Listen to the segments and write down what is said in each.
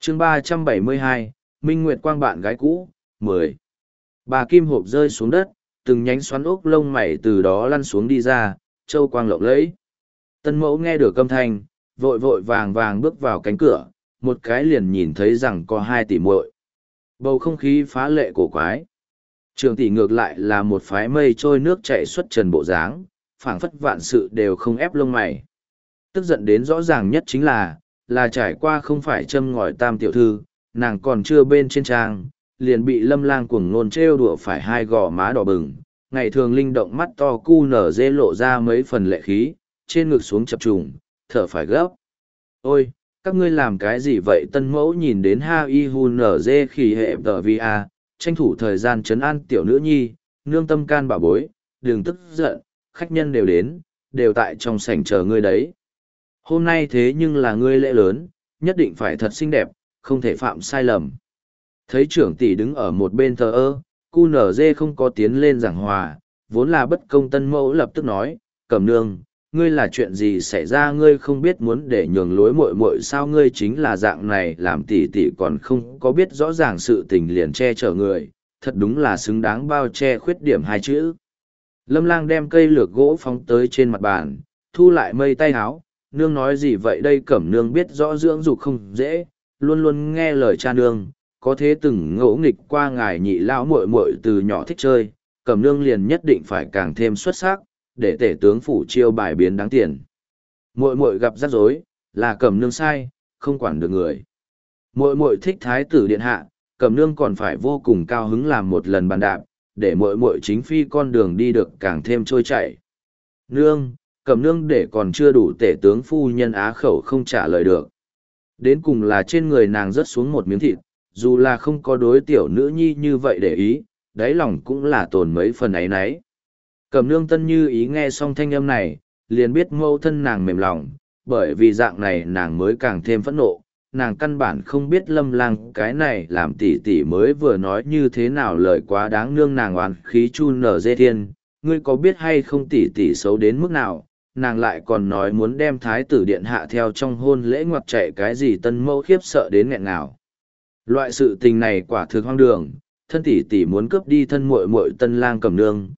chương 372, Minh Nguyệt Quang bạn gái cũ, 10. Bà kim hộp rơi xuống đất, từng nhánh xoắn ốc lông mày từ đó lăn xuống đi ra, châu quang lộng lẫy. Tân mẫu nghe được âm thanh, vội vội vàng vàng bước vào cánh cửa, một cái liền nhìn thấy rằng có hai tỷ muội. Bầu không khí phá lệ cổ quái. Trường tỷ ngược lại là một phái mây trôi nước chảy xuất trần bộ dáng, phảng phất vạn sự đều không ép lông mày. Tức giận đến rõ ràng nhất chính là trải qua không phải châm ngòi tam tiểu thư, nàng còn chưa bên trên trang, liền bị Lâm Lang cuồng nôn trêu đùa phải hai gò má đỏ bừng, ngày thường linh động mắt to cu nở dê lộ ra mấy phần lệ khí, trên ngực xuống chập trùng, thở phải gấp. Ôi, các ngươi làm cái gì vậy? Tân mẫu nhìn đến ha y hu nở dê khỉ hệ tờ vi a, tranh thủ thời gian trấn an tiểu nữ nhi, nương tâm can bà bối, đừng tức giận, khách nhân đều đến, đều tại trong sảnh chờ ngươi đấy. Hôm nay thế nhưng là ngươi lễ lớn, nhất định phải thật xinh đẹp, không thể phạm sai lầm. Thấy trưởng tỷ đứng ở một bên thờ ơ, cu nở dê không có tiến lên giảng hòa, vốn là bất công. Tân mẫu lập tức nói, Cẩm nương, ngươi là chuyện gì xảy ra? Ngươi không biết muốn để nhường lối muội muội sao? Ngươi chính là dạng này làm tỷ tỷ còn không có biết rõ ràng sự tình liền che chở người, thật đúng là xứng đáng bao che khuyết điểm hai chữ. Lâm Lang đem cây lược gỗ phóng tới trên mặt bàn, thu lại mây tay háo, nương nói gì vậy đây? Cẩm nương biết rõ dưỡng dục không dễ, luôn luôn nghe lời cha nương, có thế từng ngỗ nghịch qua ngài nhị lão muội muội từ nhỏ thích chơi, Cẩm nương liền nhất định phải càng thêm xuất sắc, để tể tướng phủ chiêu bài biến đáng tiền. Muội muội gặp rắc rối, là Cẩm nương sai, không quản được người. Muội muội thích thái tử điện hạ, Cẩm nương còn phải vô cùng cao hứng làm một lần bàn đạp, để muội muội chính phi con đường đi được càng thêm trôi chảy. Nương, Cẩm nương để còn chưa đủ, tể tướng phu nhân á khẩu không trả lời được. Đến cùng là trên người nàng rớt xuống một miếng thịt, dù là không có đối tiểu nữ nhi như vậy để ý, đáy lòng cũng là tồn mấy phần áy náy. Cẩm nương Tân Như Ý nghe xong thanh âm này, liền biết mâu thân nàng mềm lòng, bởi vì dạng này nàng mới càng thêm phẫn nộ. Nàng căn bản không biết Lâm Lang cái này làm tỷ tỷ mới vừa nói như thế nào lời quá đáng. Nương nàng oán khí chu nở dê thiên, ngươi có biết hay không tỷ tỷ xấu đến mức nào? Nàng lại còn nói muốn đem thái tử điện hạ theo trong hôn lễ ngoặt chạy cái gì. Tân mẫu khiếp sợ đến nghẹn ngào. Loại sự tình này quả thực hoang đường, thân tỷ tỷ muốn cướp đi thân muội muội Tân Lang Cẩm nương,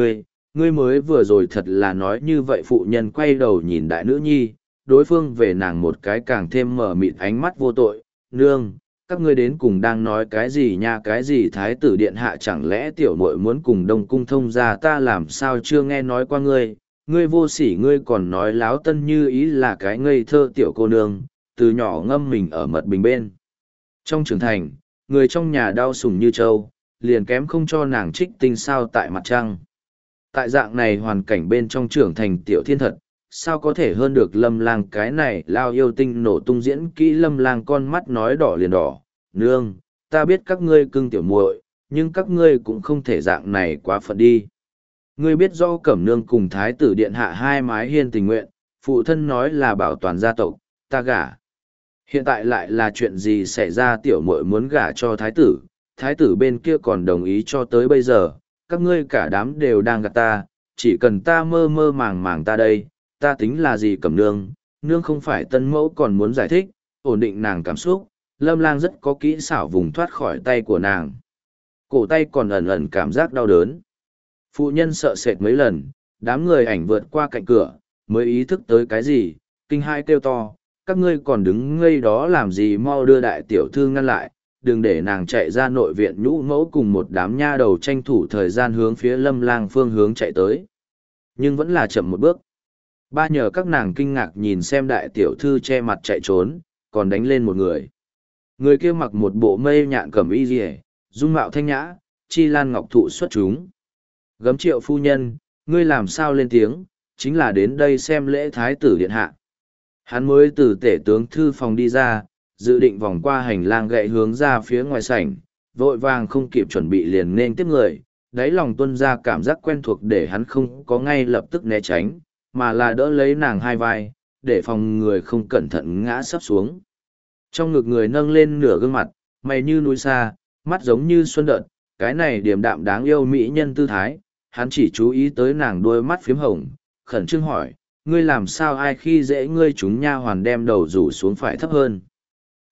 ngươi mới vừa rồi thật là nói như vậy. Phụ nhân quay đầu nhìn đại nữ nhi, đối phương về nàng một cái càng thêm mở mịt ánh mắt vô tội. Nương, các ngươi đến cùng đang nói cái gì nha? Cái gì thái tử điện hạ? Chẳng lẽ tiểu muội muốn cùng Đông cung thông gia? Ta làm sao chưa nghe nói qua ngươi? Ngươi vô sỉ, ngươi còn nói láo. Tân Như Ý là cái ngây thơ tiểu cô nương, từ nhỏ ngâm mình ở mật bình bên. Trong trưởng thành, người trong nhà đau sủng như trâu, liền kém không cho nàng trích tinh sao tại mặt trăng. Tại dạng này hoàn cảnh bên trong trưởng thành tiểu thiên thật, sao có thể hơn được Lâm Lang cái này lao yêu tinh nổ tung diễn kỹ. Lâm Lang con mắt nói đỏ liền đỏ, nương, ta biết các ngươi cưng tiểu muội, nhưng các ngươi cũng không thể dạng này quá phận đi. Ngươi biết do Cẩm nương cùng thái tử điện hạ hai mái hiên tình nguyện, phụ thân nói là bảo toàn gia tộc, ta gả. Hiện tại lại là chuyện gì xảy ra? Tiểu muội muốn gả cho thái tử bên kia còn đồng ý cho tới bây giờ, các ngươi cả đám đều đang gạt ta, chỉ cần ta mơ mơ màng màng ta đây, ta tính là gì? Cẩm nương, nương không phải. Tân mẫu còn muốn giải thích, ổn định nàng cảm xúc. Lâm Lang rất có kỹ xảo vùng thoát khỏi tay của nàng. Cổ tay còn ẩn ẩn cảm giác đau đớn. Phụ nhân sợ sệt mấy lần, đám người ảnh vượt qua cạnh cửa, mới ý thức tới cái gì, kinh hai kêu to, các ngươi còn đứng ngây đó làm gì? Mau đưa đại tiểu thư ngăn lại, đừng để nàng chạy ra nội viện. Nhũ mẫu cùng một đám nha đầu tranh thủ thời gian hướng phía Lâm Lang phương hướng chạy tới, nhưng vẫn là chậm một bước. Ba nhờ các nàng kinh ngạc nhìn xem đại tiểu thư che mặt chạy trốn, còn đánh lên một người. Người kia mặc một bộ mây nhạn cẩm y rìa, dung mạo thanh nhã, chi lan ngọc thụ xuất chúng. Gấm Triệu phu nhân, ngươi làm sao lên tiếng? Chính là đến đây xem lễ thái tử điện hạ. Hắn mới từ tể tướng thư phòng đi ra, dự định vòng qua hành lang gậy hướng ra phía ngoài sảnh, vội vàng không kịp chuẩn bị liền nên tiếp người. Đáy lòng tuân ra cảm giác quen thuộc để hắn không có ngay lập tức né tránh, mà là đỡ lấy nàng hai vai, để phòng người không cẩn thận ngã sấp xuống. Trong ngực người nâng lên nửa gương mặt, mày như núi xa, mắt giống như xuân đợt, cái này điềm đạm đáng yêu mỹ nhân tư thái, hắn chỉ chú ý tới nàng đôi mắt phiếm hồng, khẩn trương hỏi, ngươi làm sao? Ai khi dễ ngươi? Chúng nha hoàn đem đầu rủ xuống phải thấp hơn.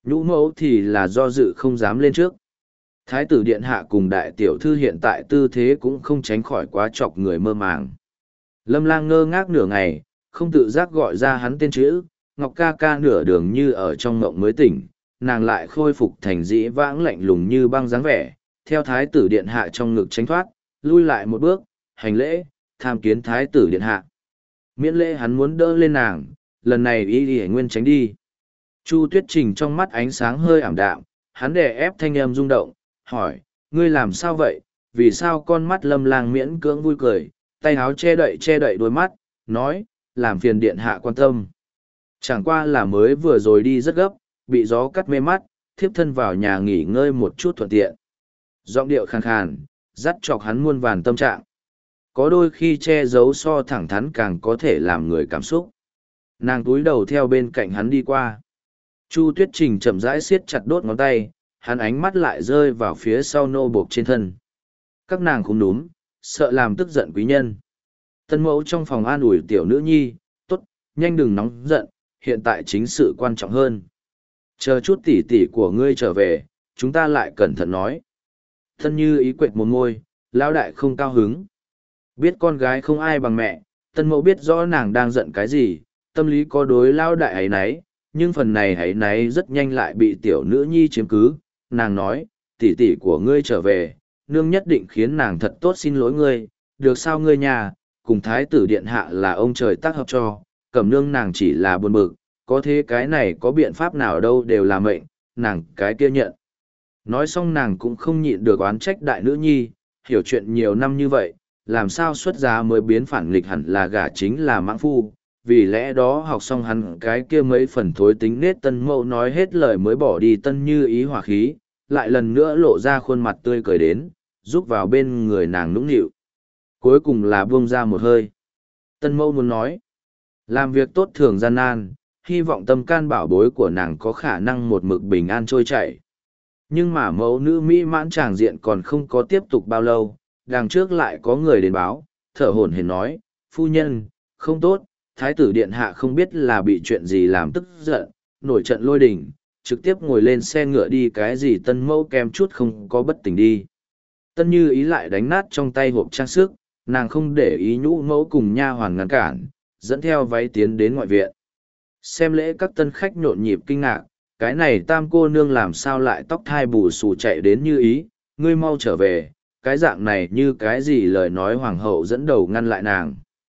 Nhũ mẫu thì là do dự không dám lên trước. Thái tử điện hạ cùng đại tiểu thư hiện tại tư thế cũng không tránh khỏi quá chọc người mơ màng. Lâm Lang ngơ ngác nửa ngày, không tự giác gọi ra hắn tên chữ, Ngọc ca ca nửa đường như ở trong ngộng mới tỉnh, nàng lại khôi phục thành dĩ vãng lạnh lùng như băng dáng vẻ, theo thái tử điện hạ trong ngực tránh thoát, lui lại một bước, hành lễ, tham kiến thái tử điện hạ. Miễn lễ hắn muốn đỡ lên nàng, lần này y nguyên tránh đi. Chu Tuyết Trình trong mắt ánh sáng hơi ảm đạm, hắn đè ép thanh âm rung động, hỏi, ngươi làm sao vậy, vì sao con mắt Lâm Lang miễn cưỡng vui cười, tay áo che đậy đôi mắt, nói, làm phiền điện hạ quan tâm. Chẳng qua là mới vừa rồi đi rất gấp, bị gió cắt mê mắt, thiếp thân vào nhà nghỉ ngơi một chút thuận tiện. Giọng điệu khàn khàn, dắt chọc hắn muôn vàn tâm trạng. Có đôi khi che giấu so thẳng thắn càng có thể làm người cảm xúc. Nàng túi đầu theo bên cạnh hắn đi qua. Chu Tuyết Trình chậm rãi siết chặt đốt ngón tay, hắn ánh mắt lại rơi vào phía sau nô buộc trên thân. Các nàng cũng đúng, sợ làm tức giận quý nhân. Tân mẫu trong phòng an ủi tiểu nữ nhi, tốt, nhanh đừng nóng giận, hiện tại chính sự quan trọng hơn. Chờ chút tỉ tỉ của ngươi trở về, chúng ta lại cẩn thận nói. Thân như ý quệt một môi, lão đại không cao hứng. Biết con gái không ai bằng mẹ, tân mẫu biết rõ nàng đang giận cái gì, tâm lý có đối lão đại ấy nấy, nhưng phần này ấy nấy rất nhanh lại bị tiểu nữ nhi chiếm cứ. Nàng nói, tỉ tỉ của ngươi trở về, nương nhất định khiến nàng thật tốt xin lỗi ngươi, được sao ngươi nhà, cùng thái tử điện hạ là ông trời tác hợp cho, cẩm nương nàng chỉ là buồn bực, có thế cái này có biện pháp nào đâu đều là mệnh, nàng cái kia nhận. Nói xong nàng cũng không nhịn được oán trách đại nữ nhi, hiểu chuyện nhiều năm như vậy, làm sao xuất giá mới biến phản nghịch hẳn là gả chính là mãng phu, vì lẽ đó học xong hắn cái kia mấy phần thối tính nết tân mẫu nói hết lời mới bỏ đi tân như ý hỏa khí, lại lần nữa lộ ra khuôn mặt tươi cười đến, giúp vào bên người nàng nũng nịu. Cuối cùng là buông ra một hơi. Tân mẫu muốn nói, làm việc tốt thường gian nan, hy vọng tâm can bảo bối của nàng có khả năng một mực bình an trôi chảy. Nhưng mà mẫu nữ mỹ mãn tràng diện còn không có tiếp tục bao lâu, đằng trước lại có người đến báo, thở hổn hển nói, phu nhân, không tốt, thái tử điện hạ không biết là bị chuyện gì làm tức giận, nổi trận lôi đình, trực tiếp ngồi lên xe ngựa đi cái gì tân mẫu kem chút không có bất tỉnh đi. Tân như ý lại đánh nát trong tay hộp trang sức, nàng không để ý nhũ mẫu cùng nha hoàn ngăn cản, dẫn theo váy tiến đến ngoại viện. Xem lễ các tân khách nhộn nhịp kinh ngạc, cái này tam cô nương làm sao lại tóc thai bù xù chạy đến như ý, ngươi mau trở về, cái dạng này như cái gì lời nói hoàng hậu dẫn đầu ngăn lại nàng.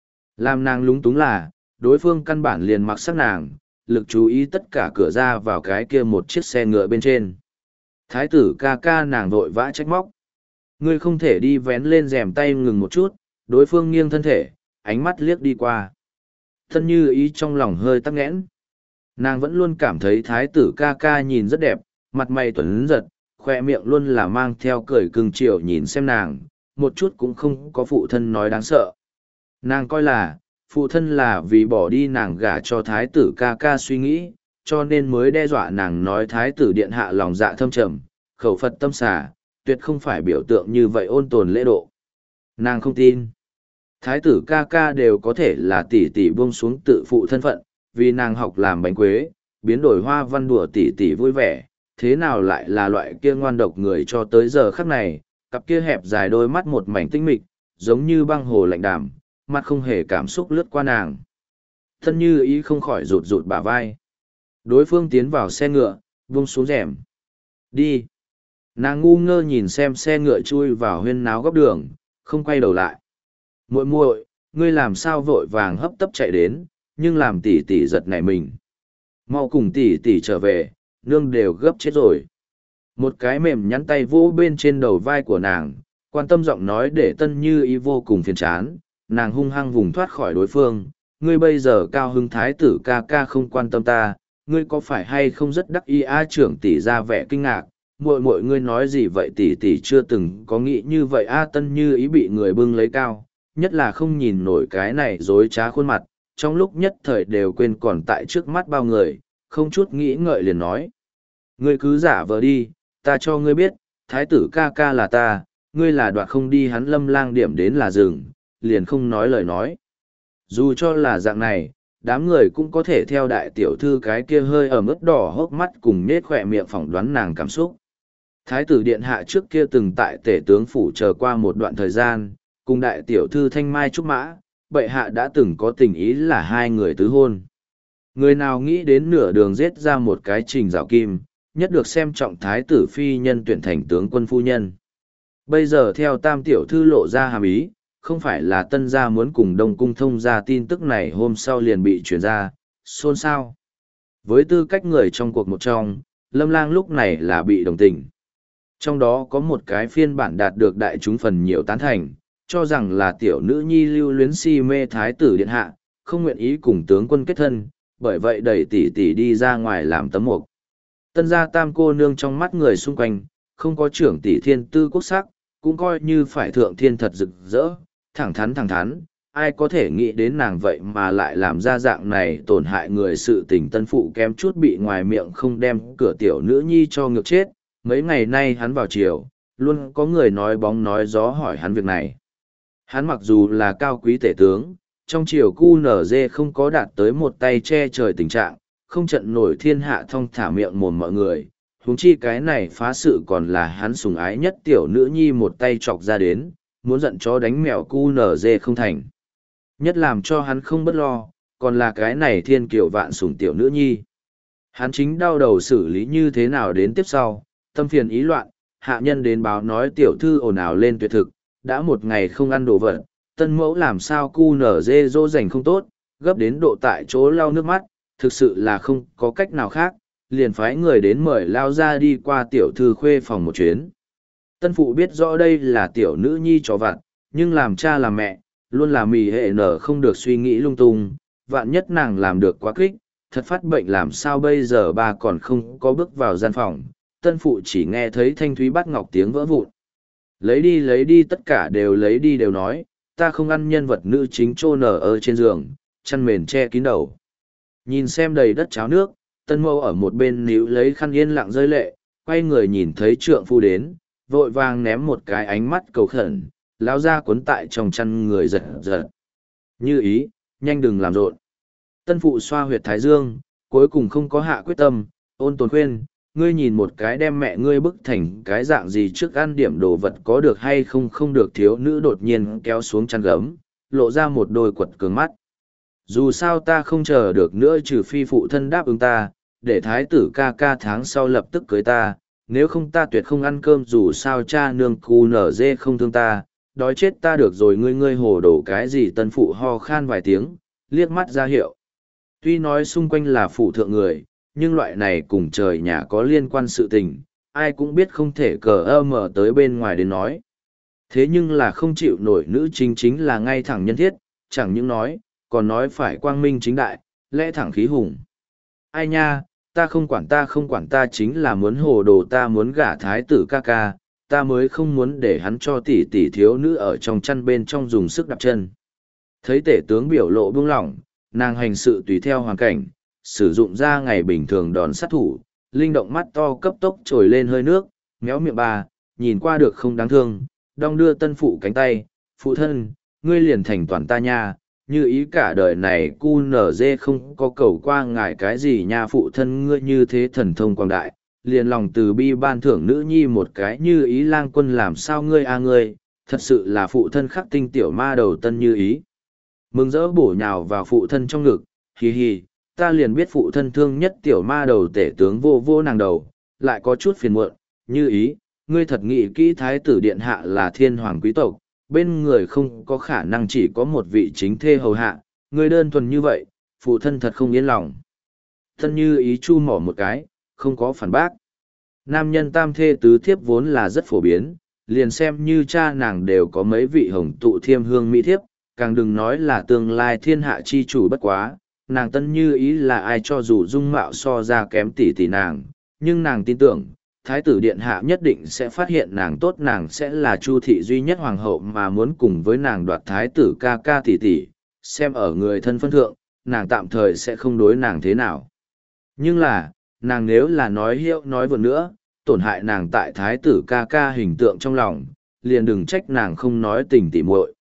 Làm nàng lúng túng là, đối phương căn bản liền mặc sắc nàng, lực chú ý tất cả cửa ra vào cái kia một chiếc xe ngựa bên trên. Thái tử ca ca nàng vội vã trách móc. Ngươi không thể đi vén lên rèm tay ngừng một chút, đối phương nghiêng thân thể, ánh mắt liếc đi qua. Thân như ý trong lòng hơi tắc nghẽn. Nàng vẫn luôn cảm thấy thái tử ca ca nhìn rất đẹp, mặt mày tuấn giật, khoe miệng luôn là mang theo cười cưng chiều nhìn xem nàng, một chút cũng không có phụ thân nói đáng sợ. Nàng coi là, phụ thân là vì bỏ đi nàng gả cho thái tử ca ca suy nghĩ, cho nên mới đe dọa nàng nói thái tử điện hạ lòng dạ thâm trầm, khẩu Phật tâm xà, tuyệt không phải biểu tượng như vậy ôn tồn lễ độ. Nàng không tin. Thái tử ca ca đều có thể là tỷ tỷ buông xuống tự phụ thân phận, vì nàng học làm bánh quế, biến đổi hoa văn đùa tỷ tỷ vui vẻ, thế nào lại là loại kia ngoan độc người cho tới giờ khắc này, cặp kia hẹp dài đôi mắt một mảnh tinh mịch, giống như băng hồ lạnh đàm, mặt không hề cảm xúc lướt qua nàng. Thân như ý không khỏi rụt rụt bả vai. Đối phương tiến vào xe ngựa, buông xuống rèm. Đi. Nàng ngu ngơ nhìn xem xe ngựa chui vào huyên náo góc đường, không quay đầu lại. Muội muội, ngươi làm sao vội vàng hấp tấp chạy đến, nhưng làm tỷ tỷ giật nảy mình. Mau cùng tỷ tỷ trở về, nương đều gấp chết rồi. Một cái mềm nhắn tay vỗ bên trên đầu vai của nàng, quan tâm giọng nói để tân như ý vô cùng phiền chán, nàng hung hăng vùng thoát khỏi đối phương. Ngươi bây giờ cao hưng thái tử ca ca không quan tâm ta, ngươi có phải hay không rất đắc ý a trưởng tỷ ra vẻ kinh ngạc, muội ngươi nói gì vậy tỷ tỷ chưa từng có nghĩ như vậy a tân như ý bị người bưng lấy cao, nhất là không nhìn nổi cái này dối trá khuôn mặt, trong lúc nhất thời đều quên còn tại trước mắt bao người, không chút nghĩ ngợi liền nói. Ngươi cứ giả vờ đi, ta cho ngươi biết, thái tử ca ca là ta, ngươi là đoạt không đi hắn Lâm Lang điểm đến là rừng, liền không nói lời nói. Dù cho là dạng này, đám người cũng có thể theo đại tiểu thư cái kia hơi ẩm ướt đỏ hốc mắt cùng nết khỏe miệng phỏng đoán nàng cảm xúc. Thái tử điện hạ trước kia từng tại tể tướng phủ chờ qua một đoạn thời gian, cùng đại tiểu thư thanh mai trúc mã, bệ hạ đã từng có tình ý là hai người tứ hôn. Người nào nghĩ đến nửa đường giết ra một cái Trình Dạo Kim, nhất được xem trọng thái tử phi nhân tuyển thành tướng quân phu nhân. Bây giờ theo tam tiểu thư lộ ra hàm ý, không phải là tân gia muốn cùng đông cung thông ra tin tức này hôm sau liền bị truyền ra, xôn xao. Với tư cách người trong cuộc một trong, Lâm Lang lúc này là bị đồng tình. Trong đó có một cái phiên bản đạt được đại chúng phần nhiều tán thành, cho rằng là tiểu nữ nhi lưu luyến si mê thái tử điện hạ, không nguyện ý cùng tướng quân kết thân, bởi vậy đẩy tỷ tỷ đi ra ngoài làm tấm mục. Tân gia tam cô nương trong mắt người xung quanh, không có trưởng tỷ thiên tư quốc sắc, cũng coi như phải thượng thiên thật rực rỡ, thẳng thắn, ai có thể nghĩ đến nàng vậy mà lại làm ra dạng này tổn hại người sự tình tân phụ kém chút bị ngoài miệng không đem cửa tiểu nữ nhi cho ngược chết. Mấy ngày nay hắn vào chiều, luôn có người nói bóng nói gió hỏi hắn việc này. Hắn mặc dù là cao quý tể tướng, trong triều QNZ không có đạt tới một tay che trời tình trạng, không trận nổi thiên hạ thong thả miệng mồm mọi người. Huống chi cái này phá sự còn là hắn sủng ái nhất tiểu nữ nhi một tay chọc ra đến, muốn giận chó đánh mèo QNZ không thành. Nhất làm cho hắn không bất lo, còn là cái này thiên kiều vạn sủng tiểu nữ nhi. Hắn chính đau đầu xử lý như thế nào đến tiếp sau, tâm phiền ý loạn, hạ nhân đến báo nói tiểu thư ồn ào lên tuyệt thực, đã một ngày không ăn đồ vật, tân mẫu làm sao cu nở dê dỗ dành không tốt, gấp đến độ tại chỗ lau nước mắt, thực sự là không có cách nào khác, liền phái người đến mời lao ra đi qua tiểu thư khuê phòng một chuyến. Tân phụ biết rõ đây là tiểu nữ nhi trò vặt, nhưng làm cha làm mẹ, luôn là mì hệ nở không được suy nghĩ lung tung, vạn nhất nàng làm được quá kích, thật phát bệnh làm sao bây giờ bà còn không có bước vào gian phòng, tân phụ chỉ nghe thấy thanh thúy bắt ngọc tiếng vỡ vụn. Lấy đi tất cả đều lấy đi đều nói, ta không ăn nhân vật nữ chính trô nở ở trên giường, chăn mền che kín đầu. Nhìn xem đầy đất cháo nước, tân mâu ở một bên níu lấy khăn yên lặng rơi lệ, quay người nhìn thấy trượng phu đến, vội vàng ném một cái ánh mắt cầu khẩn, lao ra cuốn tại trong chăn người giật giật. Như ý, nhanh đừng làm rộn. Tân phụ xoa huyệt thái dương, cuối cùng không có hạ quyết tâm, ôn tồn khuyên, ngươi nhìn một cái đem mẹ ngươi bức thành cái dạng gì trước ăn điểm đồ vật có được hay không không được. Thiếu nữ đột nhiên kéo xuống chăn gấm, lộ ra một đôi quật cường mắt. Dù sao ta không chờ được nữa trừ phi phụ thân đáp ứng ta, để thái tử ca ca tháng sau lập tức cưới ta, nếu không ta tuyệt không ăn cơm dù sao cha nương cu nở dê không thương ta, đói chết ta được rồi. Ngươi hồ đồ cái gì? Tân phụ ho khan vài tiếng, liếc mắt ra hiệu. Tuy nói xung quanh là phụ thượng người, nhưng loại này cùng trời nhà có liên quan sự tình, ai cũng biết không thể cờ mở tới bên ngoài đến nói. Thế nhưng là không chịu nổi nữ chính là ngay thẳng nhân thiết, chẳng những nói, còn nói phải quang minh chính đại, lẽ thẳng khí hùng. Ai nha, ta không quản ta chính là muốn hồ đồ, ta muốn gả thái tử ca ca, ta mới không muốn để hắn cho tỷ tỷ thiếu nữ ở trong chăn bên trong dùng sức đạp chân. Thấy tể tướng biểu lộ buông lỏng, nàng hành sự tùy theo hoàn cảnh, sử dụng ra ngày bình thường đòn sát thủ, linh động mắt to cấp tốc trồi lên hơi nước, méo miệng bà, nhìn qua được không đáng thương, đong đưa tân phụ cánh tay, phụ thân, ngươi liền thành toàn ta nha, như ý cả đời này cu nở dê không có cầu qua ngài cái gì nha. Phụ thân ngươi như thế thần thông quang đại, liền lòng từ bi ban thưởng nữ nhi một cái như ý lang quân, làm sao ngươi ngươi, thật sự là phụ thân khắc tinh tiểu ma đầu tân như ý. Mừng rỡ bổ nhào vào phụ thân trong ngực, hì hì, ta liền biết phụ thân thương nhất tiểu ma đầu. Tể tướng vô vô nàng đầu, lại có chút phiền muộn, như ý, ngươi thật nghĩ kỹ thái tử điện hạ là thiên hoàng quý tộc, bên người không có khả năng chỉ có một vị chính thê hầu hạ, ngươi đơn thuần như vậy, phụ thân thật không yên lòng. Thân như ý chu mỏ một cái, không có phản bác. Nam nhân tam thê tứ thiếp vốn là rất phổ biến, liền xem như cha nàng đều có mấy vị hồng tụ thiêm hương mỹ thiếp, càng đừng nói là tương lai thiên hạ chi chủ. Bất quá, nàng tân như ý là ai cho dù dung mạo so ra kém tỷ tỷ nàng, nhưng nàng tin tưởng, thái tử điện hạ nhất định sẽ phát hiện nàng tốt, nàng sẽ là chu thị duy nhất hoàng hậu mà muốn cùng với nàng đoạt thái tử ca ca tỷ tỷ, xem ở người thân phân thượng, nàng tạm thời sẽ không đối nàng thế nào. Nhưng là, nàng nếu là nói hiệu nói vượt nữa, tổn hại nàng tại thái tử ca ca hình tượng trong lòng, liền đừng trách nàng không nói tình tỉ muội.